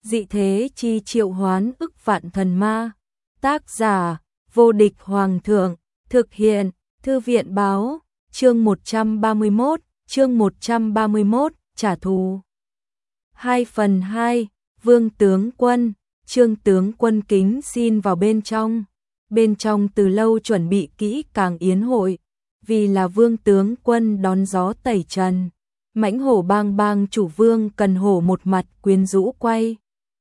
dị thế chi triệu hoán ức vạn thần ma. Tác giả, vô địch hoàng thượng, thực hiện, thư viện báo, chương 131, trả thù. 2/2, Vương tướng quân, Trương tướng quân kính xin vào bên trong. Bên trong từ lâu chuẩn bị kỹ càng yến hội, vì là Vương tướng quân đón gió tẩy trần. Mãnh hổ bang bang chủ Vương Cần Hổ một mặt quyến rũ quay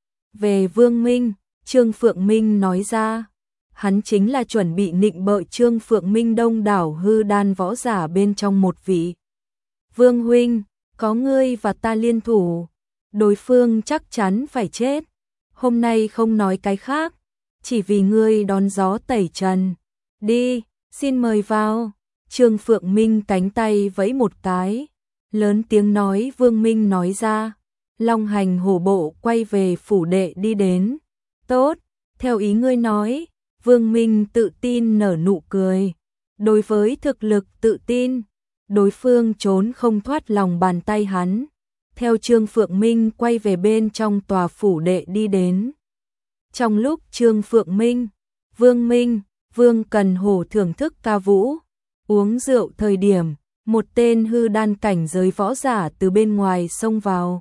về Vương Minh. Trương Phượng Minh nói ra, hắn chính là chuẩn bị nịnh bợ Trương Phượng Minh đông đảo hư đan võ giả bên trong một vị. Vương huynh, có ngươi và ta liên thủ, đối phương chắc chắn phải chết. Hôm nay không nói cái khác, chỉ vì ngươi đón gió tẩy trần. Đi, xin mời vào. Trương Phượng Minh cánh tay vẫy một cái, lớn tiếng nói. Vương Minh nói ra, long hành hổ bộ quay về phủ đệ đi đến. Tốt, theo ý ngươi nói. Vương Minh tự tin nở nụ cười. Đối với thực lực tự tin, đối phương trốn không thoát lòng bàn tay hắn. Theo Trương Phượng Minh quay về bên trong tòa phủ đệ đi đến. Trong lúc Trương Phượng Minh, Vương Minh, Vương Cần Hổ thưởng thức ca vũ, uống rượu thời điểm, một tên hư đan cảnh giới võ giả từ bên ngoài xông vào.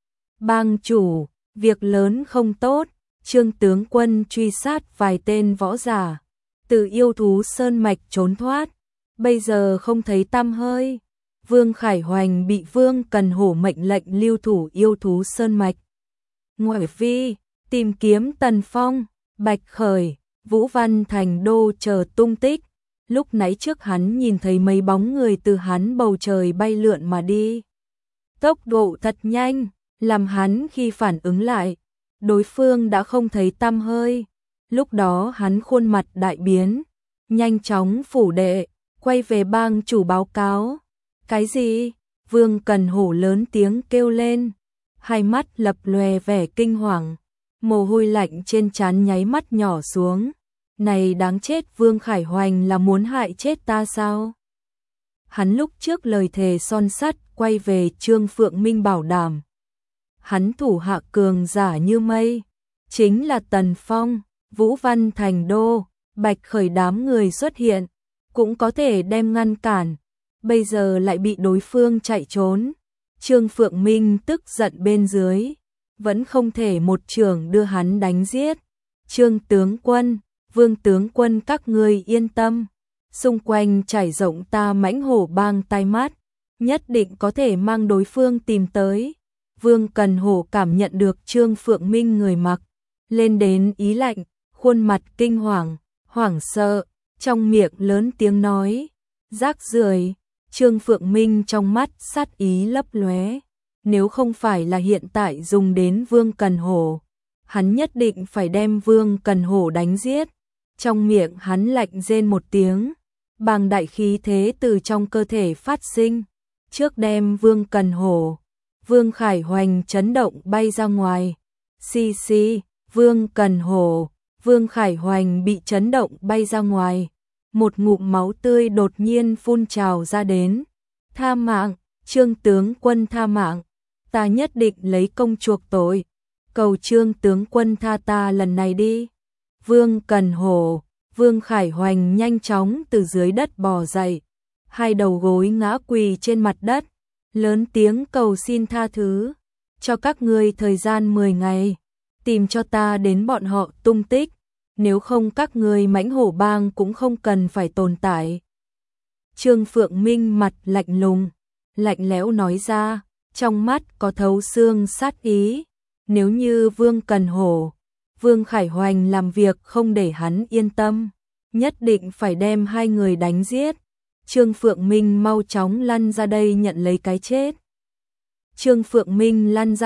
Bang chủ, việc lớn không tốt. Trương tướng quân truy sát vài tên võ giả, từ yêu thú sơn mạch trốn thoát, bây giờ không thấy tăm hơi. Vương Khải Hoành bị Vương Cần Hổ mệnh lệnh lưu thủ yêu thú sơn mạch. Ngoại vi, tìm kiếm Tần Phong, Bạch Khởi, Vũ Văn Thành Đô chờ tung tích. Lúc nãy trước hắn nhìn thấy mấy bóng người từ hắn bầu trời bay lượn mà đi. Tốc độ thật nhanh, làm hắn khi phản ứng lại, đối phương đã không thấy tăm hơi. Lúc đó hắn khuôn mặt đại biến, nhanh chóng phủ đệ, quay về bang chủ báo cáo. Cái gì? Vương Cần Hổ lớn tiếng kêu lên, hai mắt lập lòe vẻ kinh hoàng, mồ hôi lạnh trên trán nháy mắt nhỏ xuống. Này đáng chết, Vương Khải Hoành là muốn hại chết ta sao? Hắn lúc trước lời thề son sắt quay về Trương Phượng Minh bảo đảm. Hắn thủ hạ cường giả như mây, chính là Tần Phong, Vũ Văn Thành Đô, Bạch Khởi đám người xuất hiện, cũng có thể đem ngăn cản. Bây giờ lại bị đối phương chạy trốn. Trương Phượng Minh tức giận bên dưới, vẫn không thể một chưởng đưa hắn đánh giết. Trương tướng quân, Vương tướng quân, các ngươi yên tâm, xung quanh trải rộng ta mãnh hổ bang tai mắt, nhất định có thể mang đối phương tìm tới. Vương Cần Hổ cảm nhận được Trương Phượng Minh người mặc lên đến ý lạnh, khuôn mặt kinh hoàng, hoảng sợ, trong miệng lớn tiếng nói, rác rưởi. Trương Phượng Minh trong mắt sát ý lấp lóe, nếu không phải là hiện tại dùng đến Vương Cần Hổ, hắn nhất định phải đem Vương Cần Hổ đánh giết. Trong miệng hắn lạnh rên một tiếng, bàng đại khí thế từ trong cơ thể phát sinh, trước đem Vương Cần Hổ, Vương Khải Hoành chấn động bay ra ngoài. Xì xì, Vương Cần Hổ, Vương Khải Hoành bị chấn động bay ra ngoài. Một ngụm máu tươi đột nhiên phun trào ra đến. Tha mạng, Trương tướng quân tha mạng, ta nhất định lấy công chuộc tội. Cầu Trương tướng quân tha ta lần này đi. Vương Cần Hổ, Vương Khải Hoành nhanh chóng từ dưới đất bò dậy, hai đầu gối ngã quỳ trên mặt đất, lớn tiếng cầu xin tha thứ. Cho các ngươi thời gian 10 ngày, tìm cho ta đến bọn họ tung tích, nếu không các ngươi mãnh hổ bang cũng không cần phải tồn tại. Trương Phượng Minh mặt lạnh lùng, lạnh lẽo nói ra, trong mắt có thấu xương sát ý. Nếu như Vương Cần Hổ, Vương Khải Hoành làm việc không để hắn yên tâm, nhất định phải đem hai người đánh giết. Trương Phượng Minh mau chóng lăn ra đây nhận lấy cái chết. Trương Phượng Minh lăn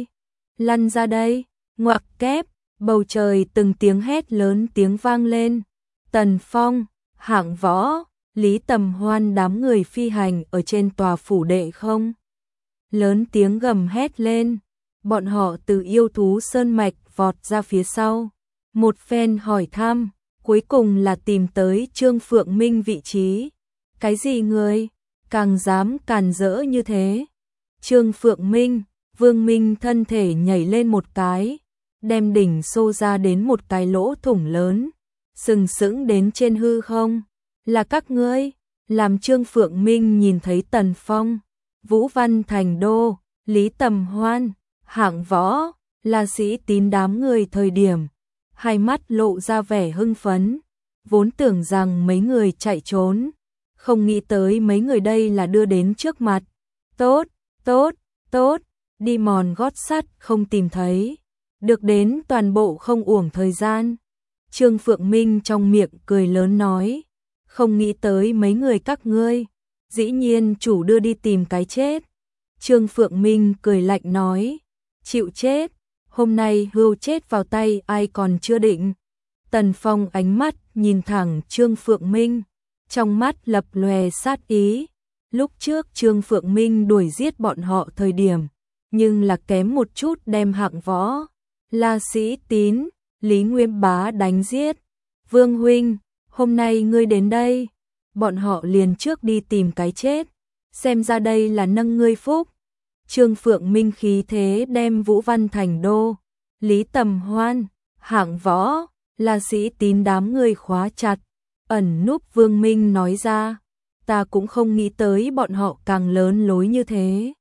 ra đây, ngoặc kép, bầu trời từng tiếng hét lớn tiếng vang lên. Tần Phong, Hạng Võ, Lý Tầm Hoan đám người phi hành ở trên tòa phủ đệ không? Lớn tiếng gầm hét lên, bọn họ từ yêu thú sơn mạch vọt ra phía sau. Một phen hỏi thăm, cuối cùng là tìm tới Trương Phượng Minh vị trí. Cái gì ngươi, càng dám càn rỡ như thế? Trương Phượng Minh, Vương Minh thân thể nhảy lên một cái, đem đỉnh xô ra đến một cái lỗ thủng lớn, sừng sững đến trên hư không. Là các ngươi? Làm Trương Phượng Minh nhìn thấy Tần Phong, Vũ Văn Thành Đô, Lý Tầm Hoan, Hạng Võ, La Sĩ Tín đám người thời điểm, hai mắt lộ ra vẻ hưng phấn, vốn tưởng rằng mấy người chạy trốn, không nghĩ tới mấy người đây là đưa đến trước mặt. Tốt, tốt, tốt, đi mòn gót sắt không tìm thấy, được đến toàn bộ không uổng thời gian. Trương Phượng Minh trong miệng cười lớn nói, không nghĩ tới mấy người các ngươi, dĩ nhiên chủ đưa đi tìm cái chết. Trương Phượng Minh cười lạnh nói, chịu chết, hôm nay hưu chết vào tay ai còn chưa định. Tần Phong ánh mắt nhìn thẳng Trương Phượng Minh, trong mắt lập lòe sát ý. Lúc trước Trương Phượng Minh đuổi giết bọn họ thời điểm, nhưng là kém một chút đem Hạng Võ, La Sĩ Tín, Lý Nguyên Bá đánh giết. Vương huynh, hôm nay ngươi đến đây, bọn họ liền trước đi tìm cái chết, xem ra đây là nâng ngươi phúc. Trương Phượng Minh khí thế đem Vũ Văn Thành Đô, Lý Tầm Hoan, Hạng Võ, La Sĩ Tín đám người khóa chặt. Ẩn núp Vương Minh nói ra, ta cũng không nghĩ tới bọn họ càng lớn lối như thế.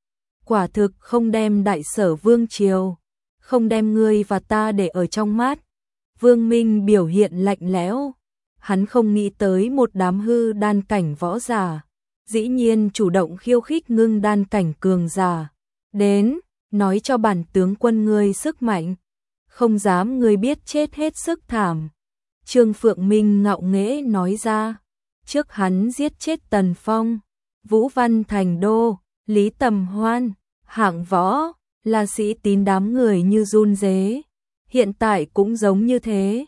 Quả thực không đem Đại Sở Vương triều, không đem ngươi và ta để ở trong mắt. Vương Minh biểu hiện lạnh lẽo, hắn không nghĩ tới một đám hư đan cảnh võ giả, dĩ nhiên chủ động khiêu khích ngưng đan cảnh cường giả. Đến, nói cho bản tướng quân ngươi sức mạnh, không dám ngươi biết chết hết sức thảm. Trương Phượng Minh ngạo nghễ nói ra, trước hắn giết chết Tần Phong, Vũ Văn Thành Đô, Lý Tầm Hoan, Hạng Võ, La Sĩ Tín đám người như run rế. Hiện tại cũng giống như thế.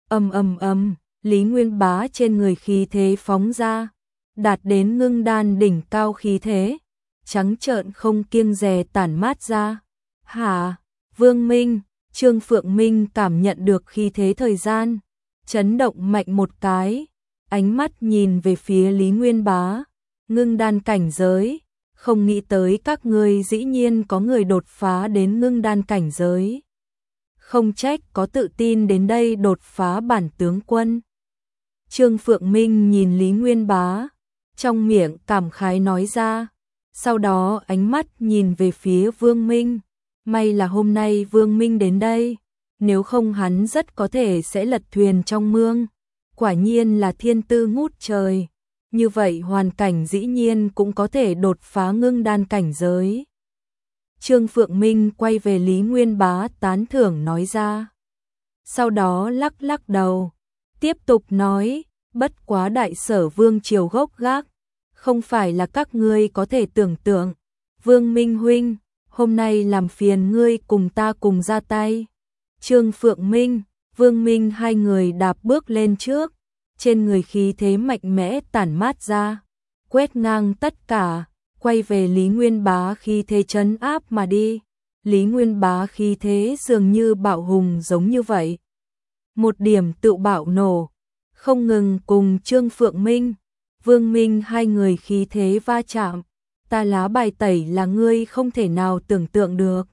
Lý Nguyên Bá trên người khí thế phóng ra, đạt đến ngưng đan đỉnh cao khí thế, trắng trợn không kiêng dè tản mát ra. Hả? Vương Minh, Trương Phượng Minh cảm nhận được khí thế thời gian, chấn động mạnh một cái, ánh mắt nhìn về phía Lý Nguyên Bá, ngưng đan cảnh giới, không nghĩ tới các ngươi dĩ nhiên có người đột phá đến ngưng đan cảnh giới. Không trách có tự tin đến đây đột phá bản tướng quân. Trương Phượng Minh nhìn Lý Nguyên Bá, trong miệng cảm khái nói ra, sau đó ánh mắt nhìn về phía Vương Minh, may là hôm nay Vương Minh đến đây, nếu không hắn rất có thể sẽ lật thuyền trong mương. Quả nhiên là thiên tư ngút trời, như vậy hoàn cảnh dĩ nhiên cũng có thể đột phá ngưng đan cảnh giới. Trương Phượng Minh quay về Lý Nguyên Bá tán thưởng nói ra. Sau đó lắc lắc đầu, tiếp tục nói, bất quá Đại Sở Vương triều gốc gác, không phải là các ngươi có thể tưởng tượng. Vương Minh huynh, hôm nay làm phiền ngươi cùng ta cùng ra tay. Trương Phượng Minh, Vương Minh hai người đạp bước lên trước, trên người khí thế mạnh mẽ tản mát ra, quét ngang tất cả, quay về Lý Nguyên Bá khí thế trấn áp mà đi. Lý Nguyên Bá khí thế dường như bạo hùng giống như vậy. Một điểm tự bạo nổ, không ngừng cùng Trương Phượng Minh, Vương Minh hai người khí thế va chạm, ta lá bài tẩy là ngươi không thể nào tưởng tượng được.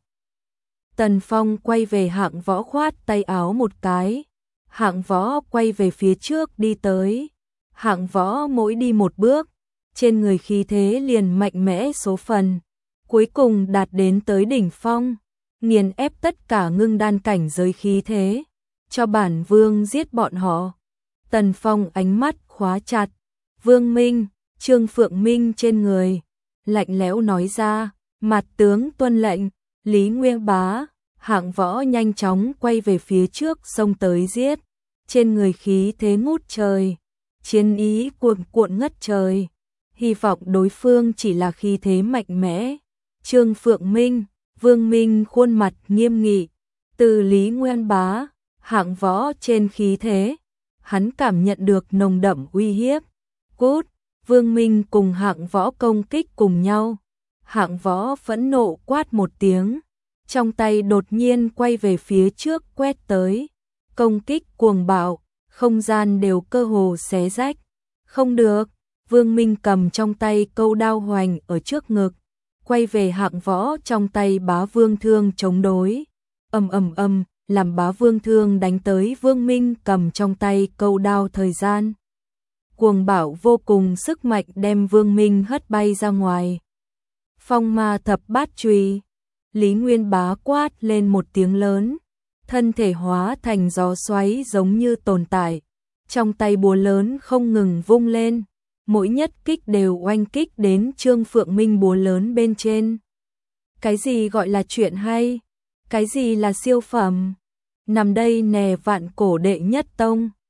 Tần Phong quay về Hạng Võ khoát tay áo một cái, Hạng Võ quay về phía trước đi tới, Hạng Võ mỗi đi một bước, trên người khí thế liền mạnh mẽ số phần, cuối cùng đạt đến tới đỉnh phong, nghiền ép tất cả ngưng đan cảnh giới khí thế, cho bản vương giết bọn họ. Tần Phong ánh mắt khóa chặt, Vương Minh, Trương Phượng Minh trên người, lạnh lẽo nói ra, mặt tướng tuân lệnh. Lý Nguyên Bá, Hạng Võ nhanh chóng quay về phía trước xông tới giết, trên người khí thế ngút trời, chiến ý cuồn cuộn ngất trời, hy vọng đối phương chỉ là khí thế mạnh mẽ. Trương Phượng Minh, Vương Minh khuôn mặt nghiêm nghị, từ Lý Nguyên Bá, Hạng Võ trên khí thế, hắn cảm nhận được nồng đậm uy hiếp. Cút, Vương Minh cùng Hạng Võ công kích cùng nhau. Hạng Võ phẫn nộ quát một tiếng, trong tay đột nhiên quay về phía trước quét tới, công kích cuồng bạo, không gian đều cơ hồ xé rách. Không được, Vương Minh cầm trong tay câu đao hoành ở trước ngực, quay về Hạng Võ trong tay bá vương thương chống đối. làm bá vương thương đánh tới Vương Minh cầm trong tay câu đao thời gian. Cuồng bạo vô cùng sức mạnh đem Vương Minh hất bay ra ngoài. Phong ma thập bát chùy, Lý Nguyên Bá quát lên một tiếng lớn, thân thể hóa thành gió xoáy giống như tồn tại. Trong tay búa lớn không ngừng vung lên, mỗi nhất kích đều oanh kích đến Trương Phượng Minh búa lớn bên trên. Cái gì gọi là chuyện hay? Cái gì là siêu phẩm? Nằm đây nè vạn cổ đệ nhất tông.